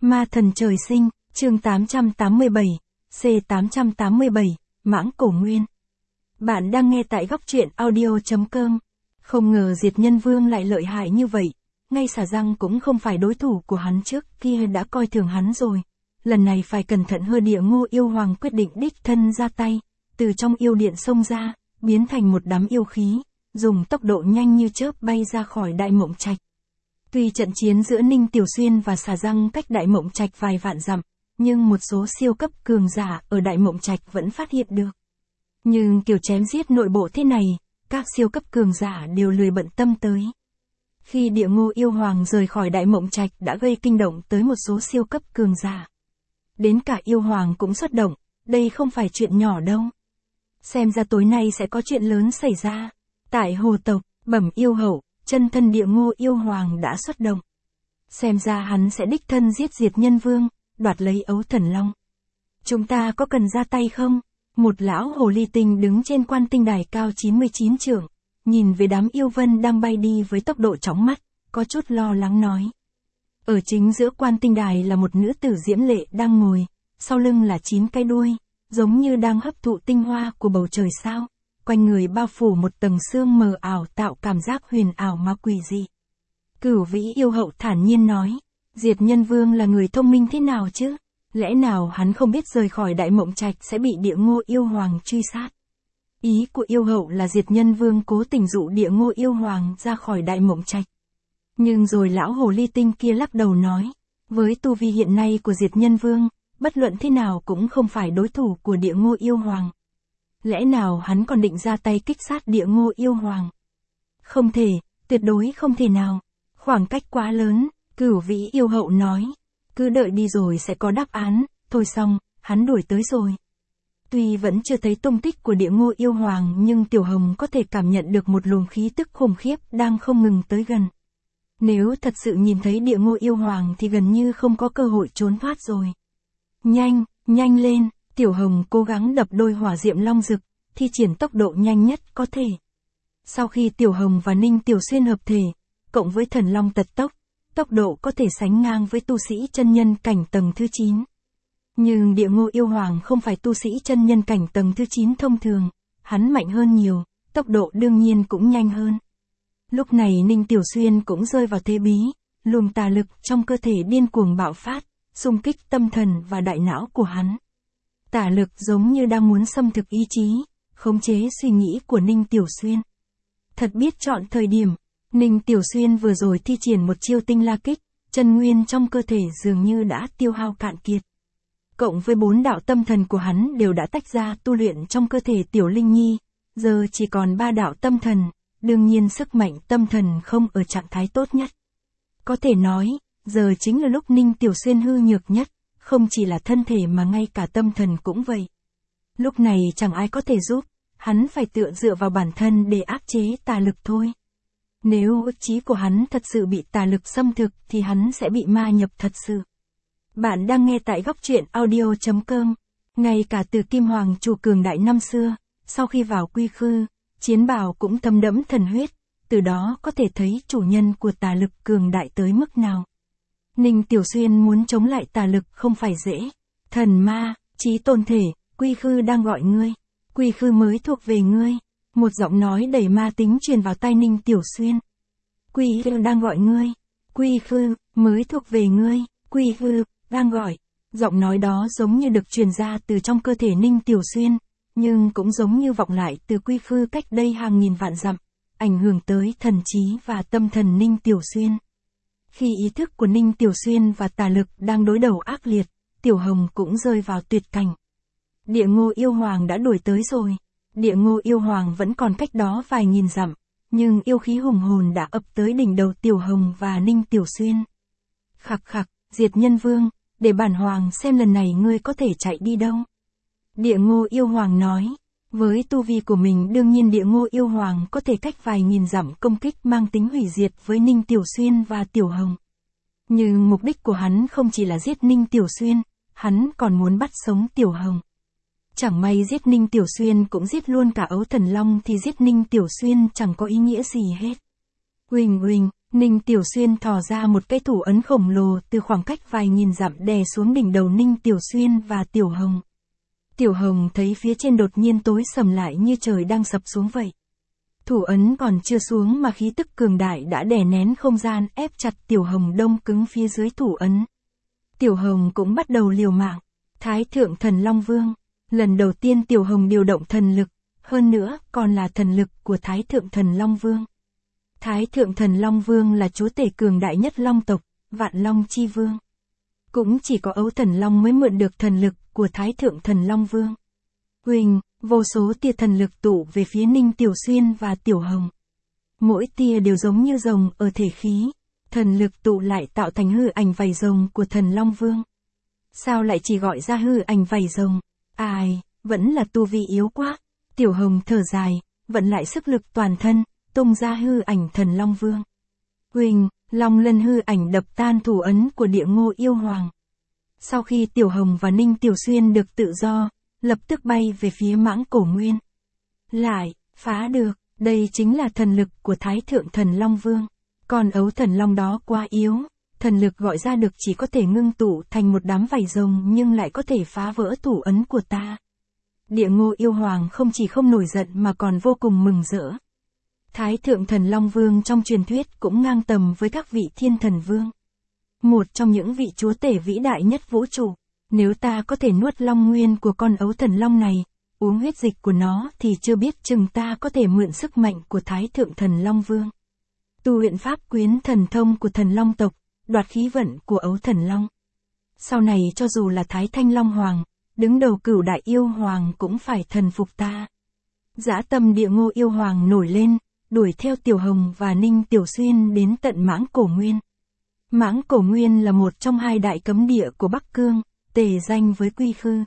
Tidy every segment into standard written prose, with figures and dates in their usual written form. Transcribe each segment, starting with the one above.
Ma thần trời sinh, chương 887, C887, Mãng Cổ Nguyên. Bạn đang nghe tại góc truyện audio.com. Không ngờ Diệt Nhân Vương lại lợi hại như vậy, ngay xà răng cũng không phải đối thủ của hắn, trước kia đã coi thường hắn rồi. Lần này phải cẩn thận hơn. Địa Ngô yêu hoàng quyết định đích thân ra tay, từ trong yêu điện xông ra, biến thành một đám yêu khí, dùng tốc độ nhanh như chớp bay ra khỏi Đại Mộng Trạch. Tuy trận chiến giữa Ninh Tiểu Xuyên và xà răng cách Đại Mộng Trạch vài vạn dặm, nhưng một số siêu cấp cường giả ở Đại Mộng Trạch vẫn phát hiện được. Nhưng kiểu chém giết nội bộ thế này, các siêu cấp cường giả đều lười bận tâm tới. Khi Địa Ngô yêu hoàng rời khỏi Đại Mộng Trạch đã gây kinh động tới một số siêu cấp cường giả. Đến cả yêu hoàng cũng xuất động, đây không phải chuyện nhỏ đâu. Xem ra tối nay sẽ có chuyện lớn xảy ra. Tại hồ tộc, Bẩm yêu hậu, chân thân Địa Ngô yêu hoàng đã xuất động. Xem ra hắn sẽ đích thân giết Diệt Nhân Vương, đoạt lấy ấu thần long. Chúng ta có cần ra tay không? Một lão hồ ly tinh đứng trên quan tinh đài cao 99 trượng, nhìn về đám yêu vân đang bay đi với tốc độ chóng mắt, có chút lo lắng nói. Ở chính giữa quan tinh đài là một nữ tử diễm lệ đang ngồi, sau lưng là 9 cái đuôi, giống như đang hấp thụ tinh hoa của bầu trời sao. Quanh người bao phủ một tầng sương mờ ảo, tạo cảm giác huyền ảo mà quỷ dị. Cửu Vĩ yêu hậu thản nhiên nói, Diệt Nhân Vương là người thông minh thế nào chứ? Lẽ nào hắn không biết rời khỏi Đại Mộng Trạch sẽ bị Địa Ngô yêu hoàng truy sát? Ý của yêu hậu là Diệt Nhân Vương cố tình dụ Địa Ngô yêu hoàng ra khỏi Đại Mộng Trạch. Nhưng rồi lão hồ ly tinh kia lắc đầu nói, với tu vi hiện nay của Diệt Nhân Vương, bất luận thế nào cũng không phải đối thủ của Địa Ngô yêu hoàng. Lẽ nào hắn còn định ra tay kích sát Địa Ngô yêu hoàng? Không thể, tuyệt đối không thể nào. Khoảng cách quá lớn, Cửu Vĩ yêu hậu nói. Cứ đợi đi rồi sẽ có đáp án. Thôi xong, hắn đuổi tới rồi. Tuy vẫn chưa thấy tung tích của Địa Ngô yêu hoàng, nhưng Tiểu Hồng có thể cảm nhận được một luồng khí tức khủng khiếp đang không ngừng tới gần. Nếu thật sự nhìn thấy Địa Ngô yêu hoàng thì gần như không có cơ hội trốn thoát rồi. Nhanh, nhanh lên. Tiểu Hồng cố gắng đập đôi hỏa diệm long dực, thi triển tốc độ nhanh nhất có thể. Sau khi Tiểu Hồng và Ninh Tiểu Xuyên hợp thể, cộng với thần long tật tốc, tốc độ có thể sánh ngang với tu sĩ chân nhân cảnh tầng thứ 9. Nhưng Địa Ngô yêu hoàng không phải tu sĩ chân nhân cảnh tầng thứ 9 thông thường, hắn mạnh hơn nhiều, tốc độ đương nhiên cũng nhanh hơn. Lúc này Ninh Tiểu Xuyên cũng rơi vào thế bí, luồng tà lực trong cơ thể điên cuồng bạo phát, xung kích tâm thần và đại não của hắn. Tà lực giống như đang muốn xâm thực ý chí, khống chế suy nghĩ của Ninh Tiểu Xuyên. Thật biết chọn thời điểm, Ninh Tiểu Xuyên vừa rồi thi triển một chiêu tinh la kích, chân nguyên trong cơ thể dường như đã tiêu hao cạn kiệt. Cộng với 4 đạo tâm thần của hắn đều đã tách ra tu luyện trong cơ thể Tiểu Linh Nhi, giờ chỉ còn 3 đạo tâm thần, đương nhiên sức mạnh tâm thần không ở trạng thái tốt nhất. Có thể nói, giờ chính là lúc Ninh Tiểu Xuyên hư nhược nhất. Không chỉ là thân thể mà ngay cả tâm thần cũng vậy. Lúc này chẳng ai có thể giúp, hắn phải dựa vào bản thân để áp chế tà lực thôi. Nếu ức chí của hắn thật sự bị tà lực xâm thực thì hắn sẽ bị ma nhập thật sự. Bạn đang nghe tại góc truyện audio.com. Ngay cả từ Kim Hoàng chủ cường đại năm xưa, sau khi vào quy khư, chiến bào cũng thấm đẫm thần huyết, từ đó có thể thấy chủ nhân của tà lực cường đại tới mức nào. Ninh Tiểu Xuyên muốn chống lại tà lực không phải dễ. Thần ma, chí tôn thể, quy khư đang gọi ngươi. Quy khư mới thuộc về ngươi. Một giọng nói đầy ma tính truyền vào tai Ninh Tiểu Xuyên. Quy khư đang gọi ngươi. Quy khư, mới thuộc về ngươi. Quy khư, đang gọi. Giọng nói đó giống như được truyền ra từ trong cơ thể Ninh Tiểu Xuyên, nhưng cũng giống như vọng lại từ quy khư cách đây hàng nghìn vạn dặm, ảnh hưởng tới thần trí và tâm thần Ninh Tiểu Xuyên. Khi ý thức của Ninh Tiểu Xuyên và tà lực đang đối đầu ác liệt, Tiểu Hồng cũng rơi vào tuyệt cảnh. Địa Ngô yêu hoàng đã đuổi tới rồi. Địa Ngô yêu hoàng vẫn còn cách đó vài nghìn dặm, nhưng yêu khí hùng hồn đã ập tới đỉnh đầu Tiểu Hồng và Ninh Tiểu Xuyên. Khặc khặc, Diệt Nhân Vương, để bản hoàng xem lần này ngươi có thể chạy đi đâu. Địa Ngô yêu hoàng nói, với tu vi của mình đương nhiên Địa Ngô yêu hoàng có thể cách vài nghìn dặm công kích mang tính hủy diệt với Ninh Tiểu Xuyên và Tiểu Hồng. Nhưng mục đích của hắn không chỉ là giết Ninh Tiểu Xuyên, hắn còn muốn bắt sống Tiểu Hồng. Chẳng may giết Ninh Tiểu Xuyên cũng giết luôn cả ấu thần long thì giết Ninh Tiểu Xuyên chẳng có ý nghĩa gì hết. Huỳnh huỳnh, Ninh Tiểu Xuyên thò ra một cái thủ ấn khổng lồ từ khoảng cách vài nghìn dặm đè xuống đỉnh đầu Ninh Tiểu Xuyên và Tiểu Hồng. Tiểu Hồng thấy phía trên đột nhiên tối sầm lại như trời đang sập xuống vậy. Thủ ấn còn chưa xuống mà khí tức cường đại đã đè nén không gian ép chặt Tiểu Hồng đông cứng phía dưới thủ ấn. Tiểu Hồng cũng bắt đầu liều mạng. Thái Thượng Thần Long Vương. Lần đầu tiên Tiểu Hồng điều động thần lực, hơn nữa còn là thần lực của Thái Thượng Thần Long Vương. Thái Thượng Thần Long Vương là chúa tể cường đại nhất Long tộc, Vạn Long Chi Vương. Cũng chỉ có Ấu Thần Long mới mượn được thần lực của Thái Thượng Thần Long Vương. Huỳnh, vô số tia thần lực tụ về phía Ninh Tiểu Xuyên và Tiểu Hồng. Mỗi tia đều giống như rồng ở thể khí, thần lực tụ lại tạo thành hư ảnh vảy rồng của Thần Long Vương. Sao lại chỉ gọi ra hư ảnh vảy rồng? Ai, vẫn là tu vi yếu quá. Tiểu Hồng thở dài, vận lại sức lực toàn thân, tung ra hư ảnh Thần Long Vương. Huỳnh, Long Lân hư ảnh đập tan thủ ấn của Địa Ngô Yêu Hoàng. Sau khi Tiểu Hồng và Ninh Tiểu Xuyên được tự do, lập tức bay về phía Mãng Cổ Nguyên. Lại, phá được, đây chính là thần lực của Thái Thượng Thần Long Vương. Còn Ấu Thần Long đó quá yếu, thần lực gọi ra được chỉ có thể ngưng tụ thành một đám vảy rồng nhưng lại có thể phá vỡ thủ ấn của ta. Địa Ngô Yêu Hoàng không chỉ không nổi giận mà còn vô cùng mừng rỡ. Thái Thượng Thần Long Vương trong truyền thuyết cũng ngang tầm với các vị Thiên Thần Vương. Một trong những vị chúa tể vĩ đại nhất vũ trụ. Nếu ta có thể nuốt long nguyên của con ấu thần long này, uống huyết dịch của nó thì chưa biết chừng ta có thể mượn sức mạnh của Thái Thượng Thần Long Vương. Tu luyện pháp quyến thần thông của thần long tộc, đoạt khí vận của ấu thần long. Sau này cho dù là Thái Thanh Long Hoàng, đứng đầu Cửu Đại Yêu Hoàng cũng phải thần phục ta. Dã tâm Địa Ngô Yêu Hoàng nổi lên, đuổi theo Tiểu Hồng và Ninh Tiểu Xuyên đến tận Mãng Cổ Nguyên. Mãng Cổ Nguyên là một trong hai đại cấm địa của Bắc Cương, tề danh với Quy Khư.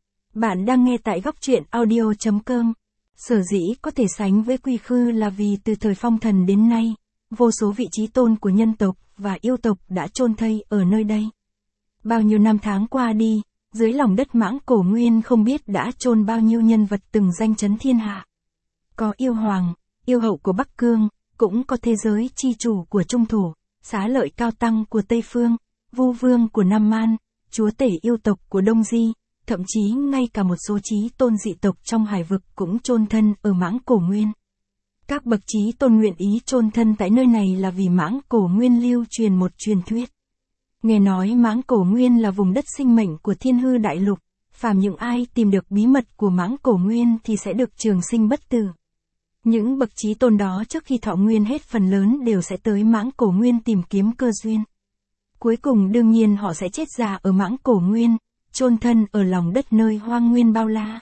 Bạn đang nghe tại góc truyện audio.com. Sở dĩ có thể sánh với Quy Khư là vì từ thời Phong Thần đến nay, vô số vị chí tôn của nhân tộc và yêu tộc đã chôn thây ở nơi đây. Bao nhiêu năm tháng qua đi, dưới lòng đất Mãng Cổ Nguyên không biết đã chôn bao nhiêu nhân vật từng danh chấn thiên hạ. Có yêu hoàng, yêu hậu của Bắc Cương, cũng có thế giới chi chủ của Trung Thổ, Xá Lợi Cao Tăng của Tây Phương, Vu Vương của Nam Man, chúa tể yêu tộc của Đông Di, thậm chí ngay cả một số chí tôn dị tộc trong hải vực cũng chôn thân ở Mãng Cổ Nguyên. Các bậc chí tôn nguyện ý chôn thân tại nơi này là vì Mãng Cổ Nguyên lưu truyền một truyền thuyết. Nghe nói Mãng Cổ Nguyên là vùng đất sinh mệnh của Thiên Hư Đại Lục, phàm những ai tìm được bí mật của Mãng Cổ Nguyên thì sẽ được trường sinh bất tử. Những bậc chí tôn đó trước khi thọ nguyên hết phần lớn đều sẽ tới Mãng Cổ Nguyên tìm kiếm cơ duyên. Cuối cùng đương nhiên họ sẽ chết già ở Mãng Cổ Nguyên, chôn thân ở lòng đất nơi hoang nguyên bao la.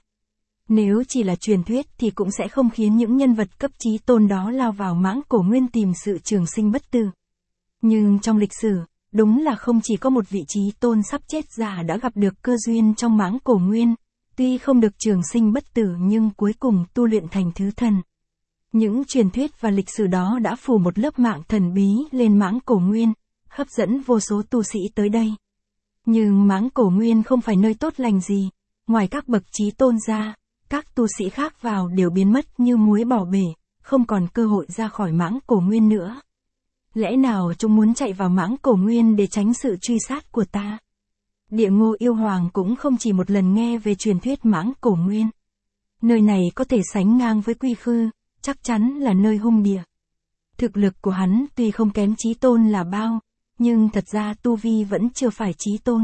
Nếu chỉ là truyền thuyết thì cũng sẽ không khiến những nhân vật cấp chí tôn đó lao vào Mãng Cổ Nguyên tìm sự trường sinh bất tử. Nhưng trong lịch sử, đúng là không chỉ có một vị chí tôn sắp chết già đã gặp được cơ duyên trong Mãng Cổ Nguyên, tuy không được trường sinh bất tử nhưng cuối cùng tu luyện thành thứ thần. Những truyền thuyết và lịch sử đó đã phủ một lớp mạng thần bí lên Mãng Cổ Nguyên, hấp dẫn vô số tu sĩ tới đây. Nhưng Mãng Cổ Nguyên không phải nơi tốt lành gì, ngoài các bậc chí tôn ra, các tu sĩ khác vào đều biến mất như muối bỏ bể, không còn cơ hội ra khỏi Mãng Cổ Nguyên nữa. Lẽ nào chúng muốn chạy vào Mãng Cổ Nguyên để tránh sự truy sát của ta? Địa Ngô Yêu Hoàng cũng không chỉ một lần nghe về truyền thuyết Mãng Cổ Nguyên. Nơi này có thể sánh ngang với Quy Khư, chắc chắn là nơi hung địa. Thực lực của hắn tuy không kém chí tôn là bao, nhưng thật ra tu vi vẫn chưa phải chí tôn.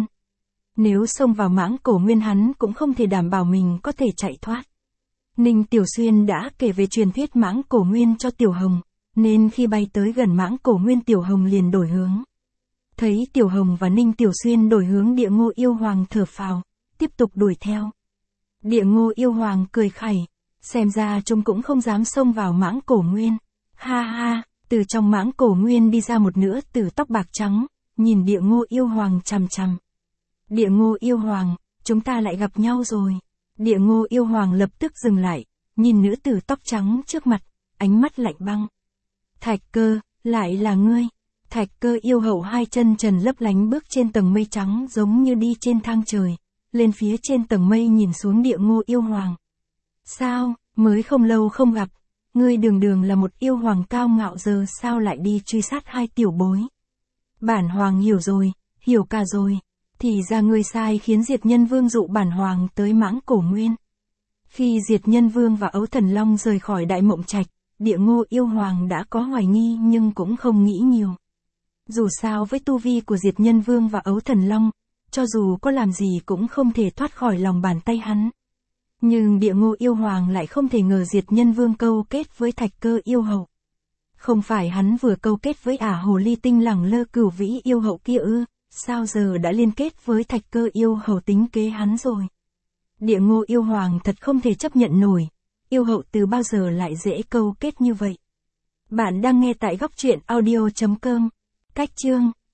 Nếu xông vào Mãng Cổ Nguyên hắn cũng không thể đảm bảo mình có thể chạy thoát. Ninh Tiểu Xuyên đã kể về truyền thuyết Mãng Cổ Nguyên cho Tiểu Hồng, nên khi bay tới gần Mãng Cổ Nguyên Tiểu Hồng liền đổi hướng. Thấy Tiểu Hồng và Ninh Tiểu Xuyên đổi hướng, Địa Ngô Yêu Hoàng thở phào, tiếp tục đuổi theo. Địa Ngô Yêu Hoàng cười khẩy, xem ra chúng cũng không dám xông vào Mãng Cổ Nguyên. Ha ha, từ trong Mãng Cổ Nguyên đi ra một nữ tử tóc bạc trắng, nhìn Địa Ngô Yêu Hoàng chằm chằm. Địa Ngô Yêu Hoàng, chúng ta lại gặp nhau rồi. Địa Ngô Yêu Hoàng lập tức dừng lại, nhìn nữ tử tóc trắng trước mặt, ánh mắt lạnh băng. Thạch Cơ, lại là ngươi. Thạch Cơ yêu hậu hai chân trần lấp lánh bước trên tầng mây trắng giống như đi trên thang trời, lên phía trên tầng mây nhìn xuống Địa Ngô Yêu Hoàng. Sao, mới không lâu không gặp, Ngươi đường đường là một yêu hoàng cao ngạo giờ sao lại đi truy sát hai tiểu bối. Bản hoàng hiểu rồi, hiểu cả rồi. Thì ra ngươi sai khiến Diệt Nhân Vương dụ bản hoàng tới Mãng Cổ Nguyên. Khi Diệt Nhân Vương và Ấu Thần Long rời khỏi Đại Mộng Trạch, Địa Ngô yêu hoàng đã có hoài nghi nhưng cũng không nghĩ nhiều. Dù sao với tu vi của Diệt Nhân Vương và Ấu Thần Long, cho dù có làm gì cũng không thể thoát khỏi lòng bàn tay hắn. Nhưng Địa Ngô yêu hoàng lại không thể ngờ Diệt Nhân Vương câu kết với Thạch Cơ yêu hậu. Không phải hắn vừa câu kết với ả hồ ly tinh lẳng lơ Cửu Vĩ yêu hậu kia ư, sao giờ đã liên kết với Thạch Cơ yêu hậu tính kế hắn rồi. Địa Ngô yêu hoàng thật không thể chấp nhận nổi, yêu hậu từ bao giờ lại dễ câu kết như vậy. Bạn đang nghe tại góc truyện audio.com. Cách chương